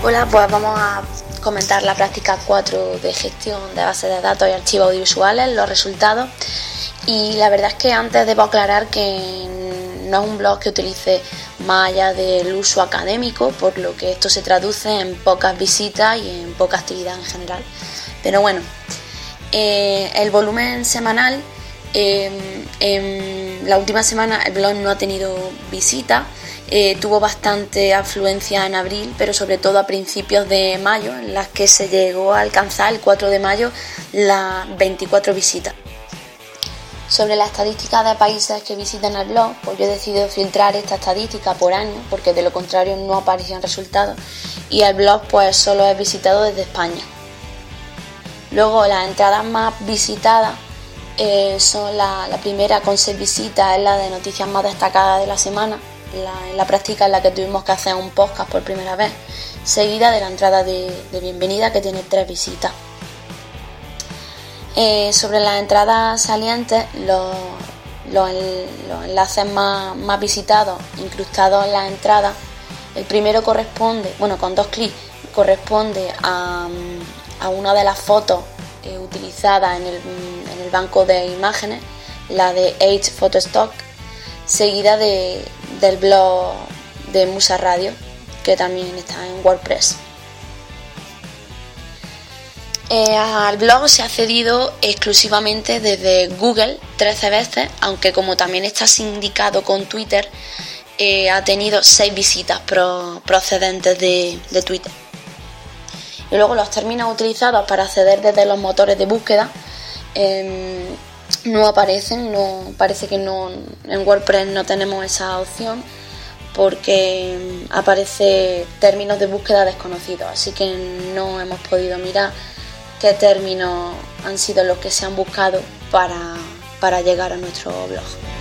Hola, pues vamos a comentar la práctica 4 de gestión de bases de datos y archivos audiovisuales, los resultados. Y la verdad es que antes debo aclarar que no es un blog que utilice más allá del uso académico, por lo que esto se traduce en pocas visitas y en poca actividad en general. Pero bueno, el volumen semanal, en la última semana el blog no ha tenido visitas. Tuvo bastante afluencia en abril, pero sobre todo a principios de mayo, en las que se llegó a alcanzar el 4 de mayo las 24 visitas. Sobre la estadística de países que visitan el blog, pues yo he decidido filtrar esta estadística por año, porque de lo contrario no aparecían resultados, y el blog pues solo es visitado desde España. Luego las entradas más visitadas son la primera con 6 visitas, es la de noticias más destacadas de la semana, la práctica en la que tuvimos que hacer un podcast por primera vez, seguida de la entrada de bienvenida, que tiene 3 visitas. Sobre las entradas salientes, los enlaces más visitados, incrustados en las entradas, el primero corresponde, con 2 clics, corresponde a una de las fotos utilizadas en el banco de imágenes, la de Edge Photostock, seguida del blog de Musa Radio, que también está en WordPress. Al blog se ha accedido exclusivamente desde Google 13 veces, aunque como también está sindicado con Twitter, ha tenido 6 visitas procedentes de Twitter. Y luego los términos utilizados para acceder desde los motores de búsqueda no aparecen, parece que no, en WordPress no tenemos esa opción, porque aparece términos de búsqueda desconocidos, así que no hemos podido mirar qué términos han sido los que se han buscado para llegar a nuestro blog.